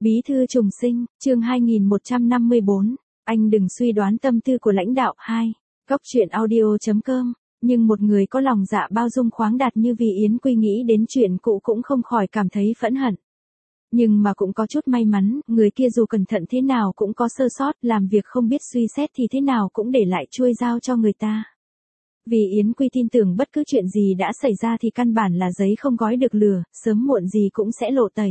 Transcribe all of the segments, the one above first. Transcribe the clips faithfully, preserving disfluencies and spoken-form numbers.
Bí thư trùng sinh, chương hai nghìn một trăm năm mươi bốn, anh đừng suy đoán tâm tư của lãnh đạo. Hai, Góc truyện audio chấm com, nhưng một người có lòng dạ bao dung khoáng đạt như Vì Yến Quy nghĩ đến chuyện cũ cũng không khỏi cảm thấy phẫn hận. Nhưng mà cũng có chút may mắn, người kia dù cẩn thận thế nào cũng có sơ sót, làm việc không biết suy xét thì thế nào cũng để lại chuôi dao cho người ta. Vì Yến Quy tin tưởng bất cứ chuyện gì đã xảy ra thì căn bản là giấy không gói được lửa, sớm muộn gì cũng sẽ lộ tẩy.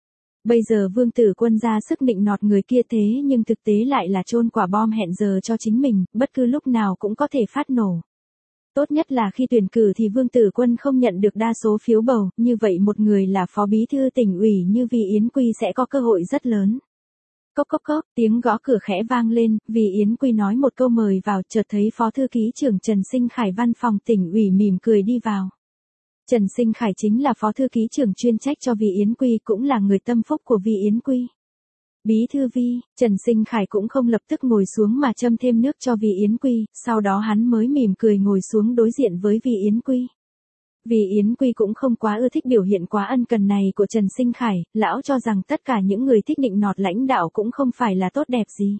Bây giờ Vương Tử Quân ra sức nịnh nọt người kia thế nhưng thực tế lại là chôn quả bom hẹn giờ cho chính mình, bất cứ lúc nào cũng có thể phát nổ. Tốt nhất là khi tuyển cử thì Vương Tử Quân không nhận được đa số phiếu bầu, như vậy một người là phó bí thư tỉnh ủy như Vì Yến Quy sẽ có cơ hội rất lớn. Cốc cốc cốc, tiếng gõ cửa khẽ vang lên, Vì Yến Quy nói một câu mời vào, chợt thấy phó thư ký trưởng Trần Sinh Khải văn phòng tỉnh ủy mỉm cười đi vào. Trần Sinh Khải chính là phó thư ký trưởng chuyên trách cho Vì Yến Quy, cũng là người tâm phúc của Vì Yến Quy. Bí thư Vi, Trần Sinh Khải cũng không lập tức ngồi xuống mà châm thêm nước cho Vì Yến Quy, sau đó hắn mới mỉm cười ngồi xuống đối diện với Vì Yến Quy. Vì Yến Quy cũng không quá ưa thích biểu hiện quá ân cần này của Trần Sinh Khải, lão cho rằng tất cả những người thích nịnh nọt lãnh đạo cũng không phải là tốt đẹp gì.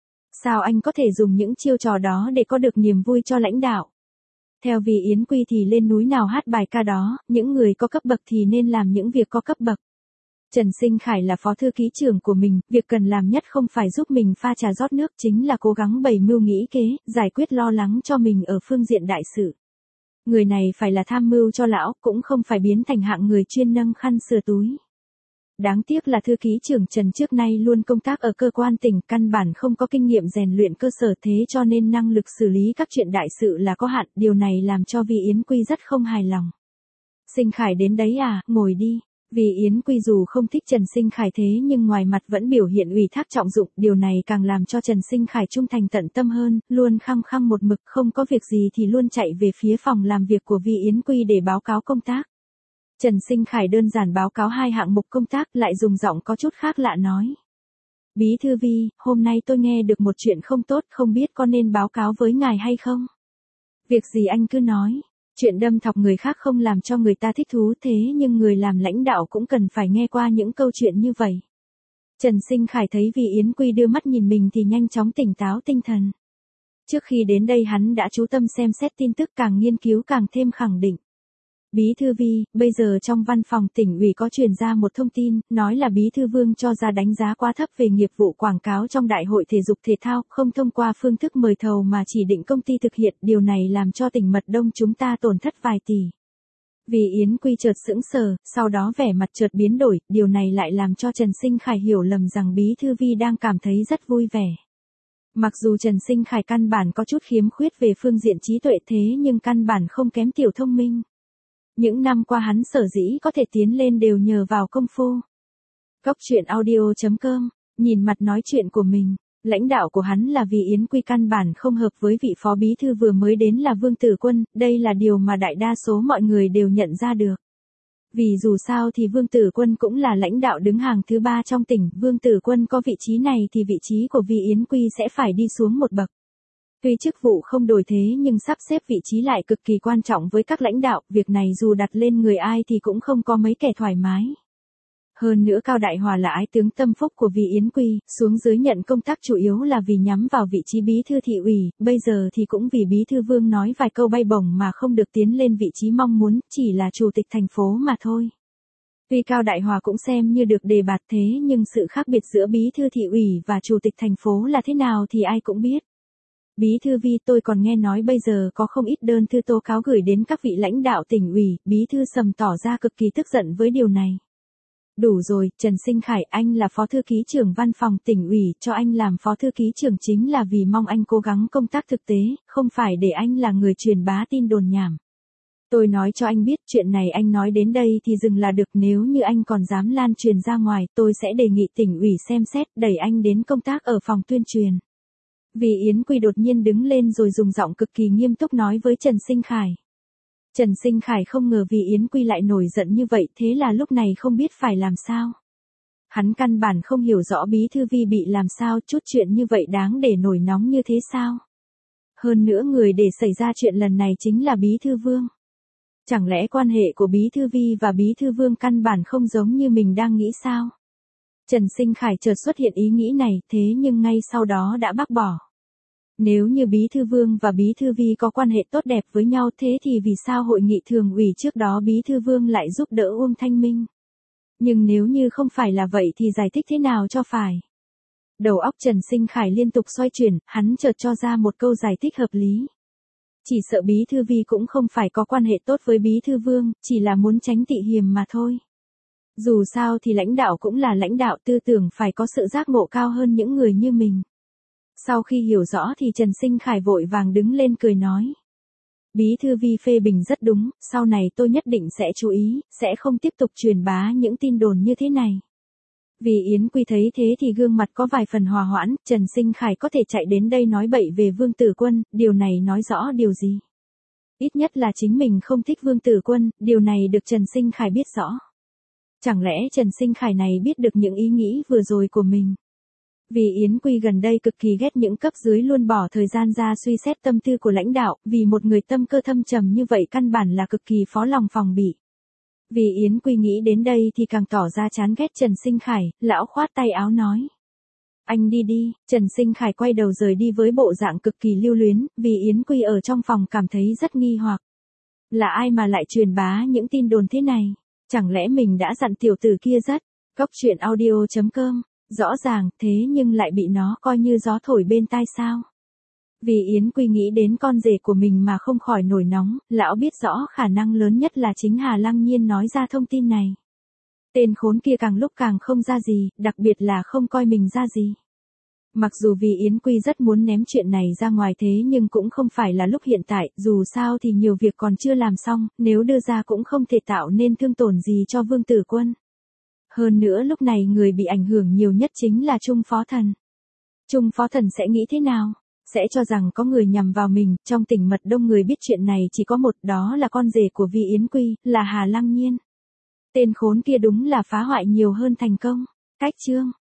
Sao anh có thể dùng những chiêu trò đó để có được niềm vui cho lãnh đạo? Theo Vì Yến Quy thì lên núi nào hát bài ca đó, những người có cấp bậc thì nên làm những việc có cấp bậc. Trần Sinh Khải là phó thư ký trưởng của mình, việc cần làm nhất không phải giúp mình pha trà rót nước, chính là cố gắng bày mưu nghĩ kế, giải quyết lo lắng cho mình ở phương diện đại sự. Người này phải là tham mưu cho lão, cũng không phải biến thành hạng người chuyên nâng khăn sửa túi. Đáng tiếc là thư ký trưởng Trần trước nay luôn công tác ở cơ quan tỉnh, căn bản không có kinh nghiệm rèn luyện cơ sở, thế cho nên năng lực xử lý các chuyện đại sự là có hạn, điều này làm cho Vì Yến Quy rất không hài lòng. Sinh Khải đến đấy à, ngồi đi. Vì Yến Quy dù không thích Trần Sinh Khải thế nhưng ngoài mặt vẫn biểu hiện ủy thác trọng dụng, điều này càng làm cho Trần Sinh Khải trung thành tận tâm hơn, luôn khăng khăng một mực, không có việc gì thì luôn chạy về phía phòng làm việc của Vì Yến Quy để báo cáo công tác. Trần Sinh Khải đơn giản báo cáo hai hạng mục công tác, lại dùng giọng có chút khác lạ nói. Bí thư Vi, hôm nay tôi nghe được một chuyện không tốt, không biết có nên báo cáo với ngài hay không? Việc gì anh cứ nói. Chuyện đâm thọc người khác không làm cho người ta thích thú, thế nhưng người làm lãnh đạo cũng cần phải nghe qua những câu chuyện như vậy. Trần Sinh Khải thấy Vì Yến Quy đưa mắt nhìn mình thì nhanh chóng tỉnh táo tinh thần. Trước khi đến đây hắn đã chú tâm xem xét tin tức, càng nghiên cứu càng thêm khẳng định. Bí thư Vi, bây giờ trong văn phòng tỉnh ủy có truyền ra một thông tin, nói là Bí thư Vương cho ra đánh giá quá thấp về nghiệp vụ quảng cáo trong Đại hội Thể dục Thể thao, không thông qua phương thức mời thầu mà chỉ định công ty thực hiện, điều này làm cho tỉnh Mật Đông chúng ta tổn thất vài tỷ. Vì Yến Quy chợt sững sờ, sau đó vẻ mặt chợt biến đổi, điều này lại làm cho Trần Sinh Khải hiểu lầm rằng Bí thư Vi đang cảm thấy rất vui vẻ. Mặc dù Trần Sinh Khải căn bản có chút khiếm khuyết về phương diện trí tuệ thế nhưng căn bản không kém tiểu thông minh. Những năm qua hắn sở dĩ có thể tiến lên đều nhờ vào công phu. Góc truyện audio chấm com, nhìn mặt nói chuyện của mình, lãnh đạo của hắn là Vì Yến Quy căn bản không hợp với vị phó bí thư vừa mới đến là Vương Tử Quân, đây là điều mà đại đa số mọi người đều nhận ra được. Vì dù sao thì Vương Tử Quân cũng là lãnh đạo đứng hàng thứ ba trong tỉnh, Vương Tử Quân có vị trí này thì vị trí của Vì Yến Quy sẽ phải đi xuống một bậc. Tuy chức vụ không đổi thế nhưng sắp xếp vị trí lại cực kỳ quan trọng với các lãnh đạo, việc này dù đặt lên người ai thì cũng không có mấy kẻ thoải mái. Hơn nữa Cao Đại Hòa là ái tướng tâm phúc của Vì Yến Quy, xuống dưới nhận công tác chủ yếu là vì nhắm vào vị trí bí thư thị ủy, bây giờ thì cũng vì Bí thư Vương nói vài câu bay bổng mà không được tiến lên vị trí mong muốn, chỉ là chủ tịch thành phố mà thôi. Tuy Cao Đại Hòa cũng xem như được đề bạt thế nhưng sự khác biệt giữa bí thư thị ủy và chủ tịch thành phố là thế nào thì ai cũng biết. Bí thư Vi, tôi còn nghe nói bây giờ có không ít đơn thư tố cáo gửi đến các vị lãnh đạo tỉnh ủy, Bí thư Sầm tỏ ra cực kỳ tức giận với điều này. Đủ rồi, Trần Sinh Khải, anh là phó thư ký trưởng văn phòng tỉnh ủy, cho anh làm phó thư ký trưởng chính là vì mong anh cố gắng công tác thực tế, không phải để anh là người truyền bá tin đồn nhảm. Tôi nói cho anh biết, chuyện này anh nói đến đây thì dừng là được, nếu như anh còn dám lan truyền ra ngoài, tôi sẽ đề nghị tỉnh ủy xem xét, đẩy anh đến công tác ở phòng tuyên truyền. Vì Yến Quy đột nhiên đứng lên rồi dùng giọng cực kỳ nghiêm túc nói với Trần Sinh Khải. Trần Sinh Khải không ngờ Vì Yến Quy lại nổi giận như vậy, thế là lúc này không biết phải làm sao. Hắn căn bản không hiểu rõ Bí thư Vi bị làm sao, chút chuyện như vậy đáng để nổi nóng như thế sao. Hơn nữa người để xảy ra chuyện lần này chính là Bí thư Vương. Chẳng lẽ quan hệ của Bí thư Vi và Bí thư Vương căn bản không giống như mình đang nghĩ sao? Trần Sinh Khải chợt xuất hiện ý nghĩ này, thế nhưng ngay sau đó đã bác bỏ. Nếu như Bí Thư Vương và Bí Thư Vi có quan hệ tốt đẹp với nhau thế thì vì sao hội nghị thường ủy trước đó Bí Thư Vương lại giúp đỡ Uông Thanh Minh? Nhưng nếu như không phải là vậy thì giải thích thế nào cho phải? Đầu óc Trần Sinh Khải liên tục xoay chuyển, hắn chợt cho ra một câu giải thích hợp lý. Chỉ sợ Bí Thư Vi cũng không phải có quan hệ tốt với Bí Thư Vương, chỉ là muốn tránh tị hiềm mà thôi. Dù sao thì lãnh đạo cũng là lãnh đạo, tư tưởng phải có sự giác ngộ cao hơn những người như mình. Sau khi hiểu rõ thì Trần Sinh Khải vội vàng đứng lên cười nói. Bí Thư Vi phê bình rất đúng, sau này tôi nhất định sẽ chú ý, sẽ không tiếp tục truyền bá những tin đồn như thế này. Vì Yến Quy thấy thế thì gương mặt có vài phần hòa hoãn, Trần Sinh Khải có thể chạy đến đây nói bậy về Vương Tử Quân, điều này nói rõ điều gì? Ít nhất là chính mình không thích Vương Tử Quân, điều này được Trần Sinh Khải biết rõ. Chẳng lẽ Trần Sinh Khải này biết được những ý nghĩ vừa rồi của mình? Vì Yến Quy gần đây cực kỳ ghét những cấp dưới luôn bỏ thời gian ra suy xét tâm tư của lãnh đạo, vì một người tâm cơ thâm trầm như vậy căn bản là cực kỳ khó lòng phòng bị. Vì Yến Quy nghĩ đến đây thì càng tỏ ra chán ghét Trần Sinh Khải, lão khoát tay áo nói. Anh đi đi, Trần Sinh Khải quay đầu rời đi với bộ dạng cực kỳ lưu luyến, vì Yến Quy ở trong phòng cảm thấy rất nghi hoặc. Là ai mà lại truyền bá những tin đồn thế này? Chẳng lẽ mình đã dặn tiểu tử kia rất? Cốc truyện audio chấm com. Rõ ràng, thế nhưng lại bị nó coi như gió thổi bên tai sao? Vì Yến Quy nghĩ đến con rể của mình mà không khỏi nổi nóng, lão biết rõ khả năng lớn nhất là chính Hà Lăng Nhiên nói ra thông tin này. Tên khốn kia càng lúc càng không ra gì, đặc biệt là không coi mình ra gì. Mặc dù Vì Yến Quy rất muốn ném chuyện này ra ngoài thế nhưng cũng không phải là lúc hiện tại, dù sao thì nhiều việc còn chưa làm xong, nếu đưa ra cũng không thể tạo nên thương tổn gì cho Vương Tử Quân. Hơn nữa lúc này người bị ảnh hưởng nhiều nhất chính là Trung Phó Thần. Trung Phó Thần sẽ nghĩ thế nào? Sẽ cho rằng có người nhằm vào mình, trong tỉnh mật đông người biết chuyện này chỉ có một, đó là con rể của Vi Yến Quy, là Hà Lăng Nhiên. Tên khốn kia đúng là phá hoại nhiều hơn thành công. Cách chương